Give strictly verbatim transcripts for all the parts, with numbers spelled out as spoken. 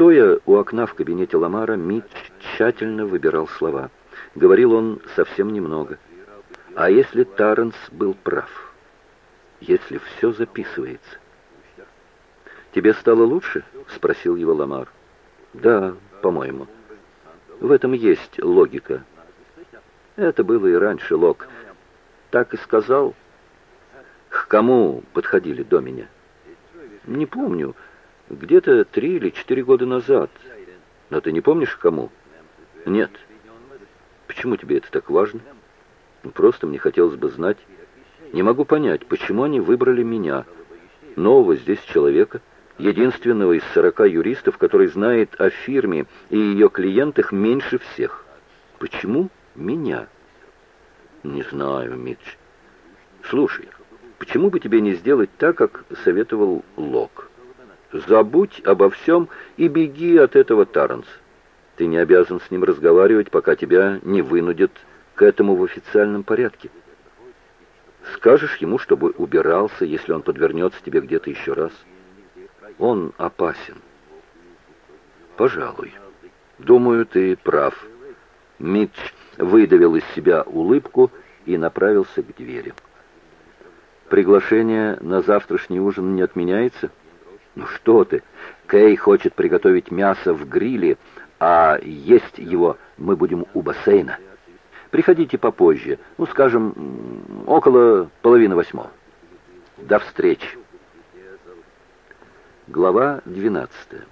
Стоя у окна в кабинете Ламара, Митч тщательно выбирал слова. Говорил он совсем немного. А если Тарренс был прав? Если все записывается? «Тебе стало лучше?» — спросил его Ламар. «Да, по-моему. В этом есть логика». «Это было и раньше, Лок. Так и сказал». «К кому подходили до меня?» «Не помню. Где-то три или четыре года назад. Но ты не помнишь, к кому?» «Нет». «Почему тебе это так важно?» «Ну, просто мне хотелось бы знать. Не могу понять, почему они выбрали меня, нового здесь человека, единственного из сорока юристов, который знает о фирме и ее клиентах меньше всех. Почему меня?» «Не знаю, Митч. Слушай, почему бы тебе не сделать так, как советовал Лок? Забудь обо всем и беги от этого Тарренса. Ты не обязан с ним разговаривать, пока тебя не вынудят к этому в официальном порядке. Скажешь ему, чтобы убирался, если он подвернется тебе где-то еще раз. Он опасен». «Пожалуй. Думаю, ты прав». Митч выдавил из себя улыбку и направился к двери. «Приглашение на завтрашний ужин не отменяется?» «Ну что ты, Кэй хочет приготовить мясо в гриле, а есть его мы будем у бассейна. Приходите попозже, ну, скажем, около половины восьмого. До встречи». Глава двенадцатая.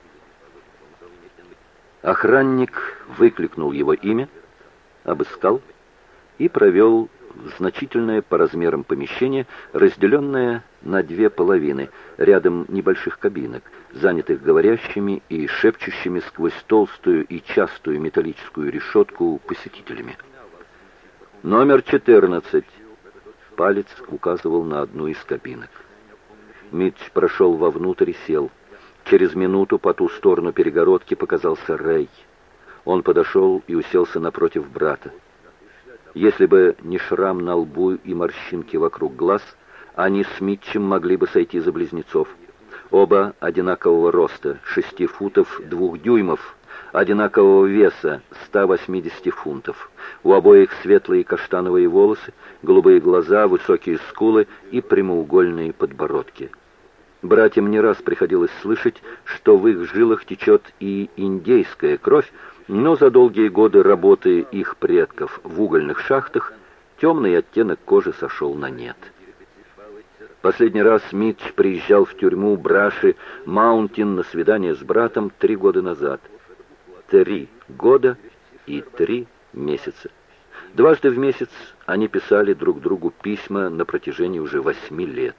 Охранник выкликнул его имя, обыскал и провел в значительное по размерам помещение, разделенное на две половины, рядом небольших кабинок, занятых говорящими и шепчущими сквозь толстую и частую металлическую решетку посетителями. «Номер четырнадцать». Палец указывал на одну из кабинок. Митч прошел вовнутрь и сел. Через минуту по ту сторону перегородки показался Рэй. Он подошел и уселся напротив брата. Если бы не шрам на лбу и морщинки вокруг глаз, они с Митчем могли бы сойти за близнецов. Оба одинакового роста, шести футов двух дюймов, одинакового веса, ста восьмидесяти фунтов. У обоих светлые каштановые волосы, голубые глаза, высокие скулы и прямоугольные подбородки. Братьям не раз приходилось слышать, что в их жилах течет и индейская кровь, но за долгие годы работы их предков в угольных шахтах темный оттенок кожи сошел на нет. Последний раз Митч приезжал в тюрьму Браши Маунтин на свидание с братом три года назад. Три года и три месяца. Дважды в месяц они писали друг другу письма на протяжении уже восьми лет.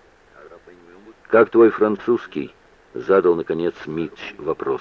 «Как твой французский?» — задал, наконец, Митч вопрос.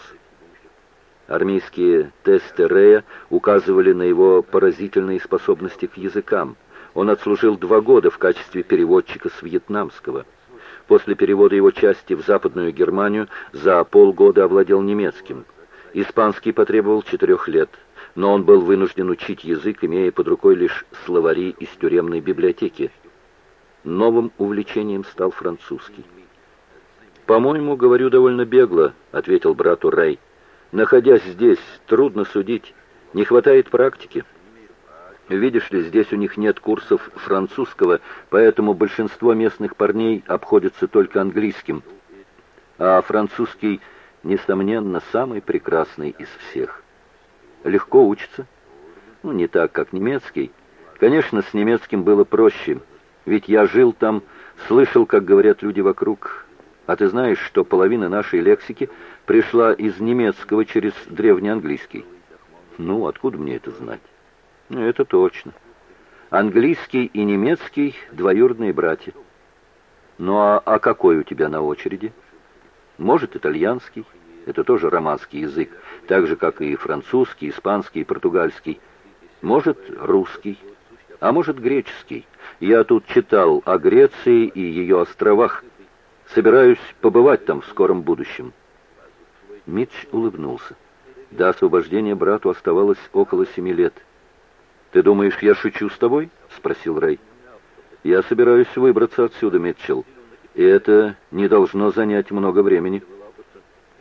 Армейские тесты Рэя указывали на его поразительные способности к языкам. Он отслужил два года в качестве переводчика с вьетнамского. После перевода его части в Западную Германию за полгода овладел немецким. Испанский потребовал четырех лет, но он был вынужден учить язык, имея под рукой лишь словари из тюремной библиотеки. Новым увлечением стал французский. «По-моему, говорю довольно бегло», — ответил брату Рэй. «Находясь здесь, трудно судить. Не хватает практики. Видишь ли, здесь у них нет курсов французского, поэтому большинство местных парней обходятся только английским. А французский, несомненно, самый прекрасный из всех. Легко учится. Ну, не так, как немецкий. Конечно, с немецким было проще, ведь я жил там, слышал, как говорят люди вокруг. А ты знаешь, что половина нашей лексики пришла из немецкого через древнеанглийский? Ну, откуда мне это знать? Ну, это точно. Английский и немецкий — двоюродные братья. Ну, а, а какой у тебя на очереди? Может, итальянский. Это тоже романский язык, так же, как и французский, испанский и португальский. Может, русский. А может, греческий. Я тут читал о Греции и ее островах. Собираюсь побывать там в скором будущем». Митч улыбнулся. До освобождения брату оставалось около семи лет. «Ты думаешь, я шучу с тобой?» — спросил Рэй. «Я собираюсь выбраться отсюда, Митчелл, и это не должно занять много времени».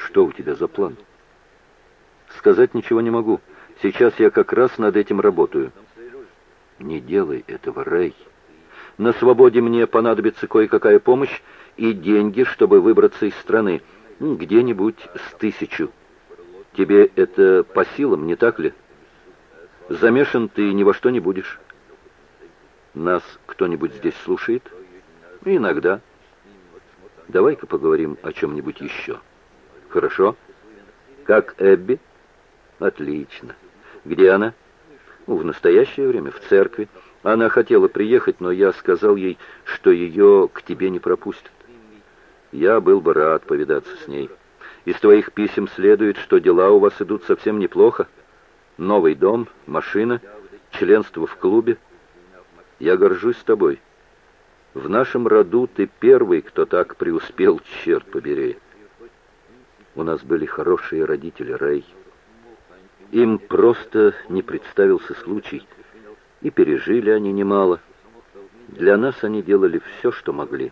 Что у тебя за план? Сказать ничего не могу. Сейчас я как раз над этим работаю. Не делай этого, Рэй. На свободе мне понадобится кое-какая помощь и деньги, чтобы выбраться из страны. Где-нибудь с тысячу. Тебе это по силам, не так ли? Замешан ты ни во что не будешь. Нас кто-нибудь здесь слушает? Иногда. Давай-ка поговорим о чем-нибудь еще. Хорошо. Как Эбби? Отлично. Где она? В настоящее время в церкви. Она хотела приехать, но я сказал ей, что ее к тебе не пропустят. Я был бы рад повидаться с ней. Из твоих писем следует, что дела у вас идут совсем неплохо. Новый дом, машина, членство в клубе. Я горжусь тобой. В нашем роду ты первый, кто так преуспел, черт побери. У нас были хорошие родители, Рэй. Им просто не представился случай, и пережили они немало. Для нас они делали все, что могли.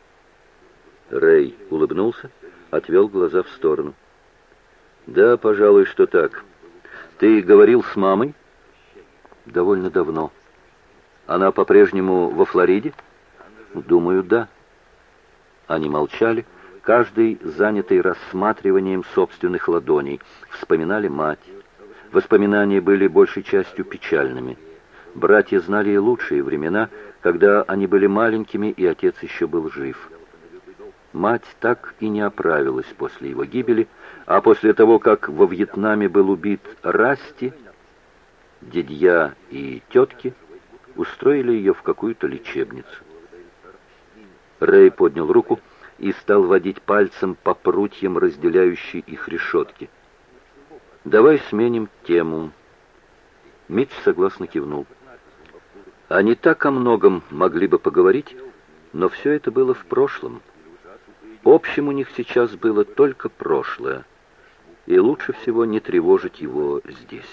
Рэй улыбнулся, отвел глаза в сторону. Да, пожалуй, что так. Ты говорил с мамой? Довольно давно. Она по-прежнему во Флориде? Думаю, да. Они молчали, каждый занятый рассматриванием собственных ладоней. Вспоминали мать. Воспоминания были большей частью печальными. Братья знали и лучшие времена, когда они были маленькими, и отец еще был жив. Мать так и не оправилась после его гибели, а после того, как во Вьетнаме был убит Расти, дядья и тетки устроили ее в какую-то лечебницу. Рэй поднял руку и стал водить пальцем по прутьям, разделяющей их решетки. «Давай сменим тему». Митч согласно кивнул. Они так о многом могли бы поговорить, но все это было в прошлом. Общим у них сейчас было только прошлое, и лучше всего не тревожить его здесь.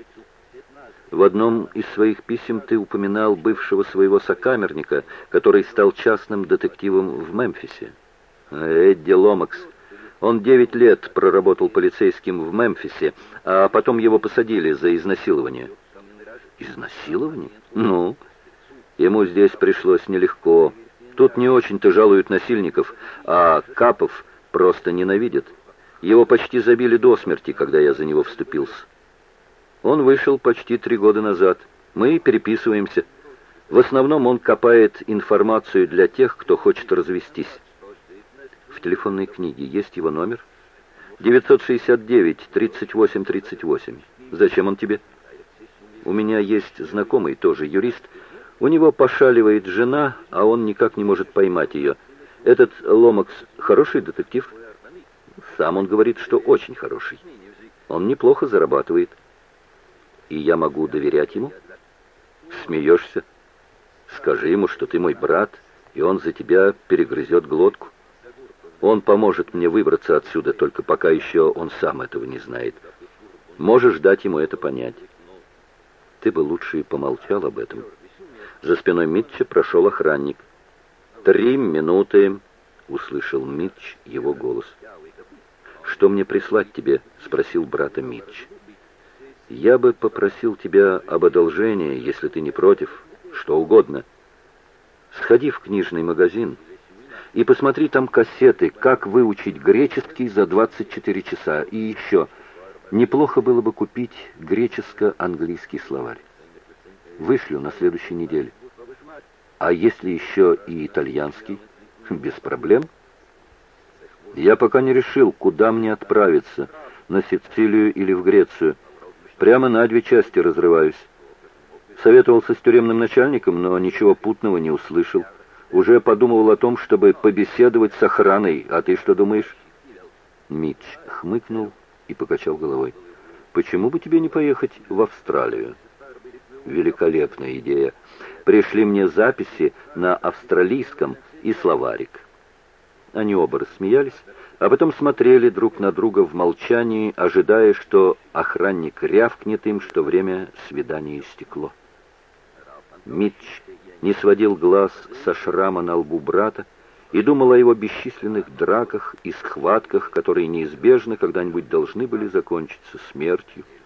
В одном из своих писем ты упоминал бывшего своего сокамерника, который стал частным детективом в Мемфисе. Эдди Ломакс. Он девять лет проработал полицейским в Мемфисе, а потом его посадили за изнасилование. Изнасилование? Ну, ему здесь пришлось нелегко. Тут не очень-то жалуют насильников, а капов просто ненавидят. Его почти забили до смерти, когда я за него вступился. Он вышел почти три года назад. Мы переписываемся. В основном он копает информацию для тех, кто хочет развестись. В телефонной книге есть его номер? девятьсот шестьдесят девять тридцать восемь тридцать восемь. Зачем он тебе? У меня есть знакомый, тоже юрист. У него пошаливает жена, а он никак не может поймать ее. Этот Ломакс хороший детектив? Сам он говорит, что очень хороший. Он неплохо зарабатывает. И я могу доверять ему? Смеешься? Скажи ему, что ты мой брат, и он за тебя перегрызет глотку. Он поможет мне выбраться отсюда, только пока еще он сам этого не знает. Можешь дать ему это понять. Ты бы лучше и помолчал об этом. За спиной Митча прошел охранник. «Три минуты», — услышал Митч его голос. «Что мне прислать тебе?» — спросил брата Митч. «Я бы попросил тебя об одолжении, если ты не против, что угодно. Сходи в книжный магазин и посмотри там кассеты «Как выучить греческий за двадцать четыре часа». И еще, неплохо было бы купить греческо-английский словарь. Вышлю на следующей неделе. А если еще и итальянский? Без проблем. Я пока не решил, куда мне отправиться, на Сицилию или в Грецию. Прямо на две части разрываюсь. Советовался с тюремным начальником, но ничего путного не услышал. Уже подумывал о том, чтобы побеседовать с охраной. А ты что думаешь? Митч хмыкнул и покачал головой. Почему бы тебе не поехать в Австралию? Великолепная идея. Пришли мне записи на австралийском и словарик. Они оба рассмеялись, а потом смотрели друг на друга в молчании, ожидая, что охранник рявкнет им, что время свидания истекло. Митч не сводил глаз со шрама на лбу брата и думал о его бесчисленных драках и схватках, которые неизбежно когда-нибудь должны были закончиться смертью.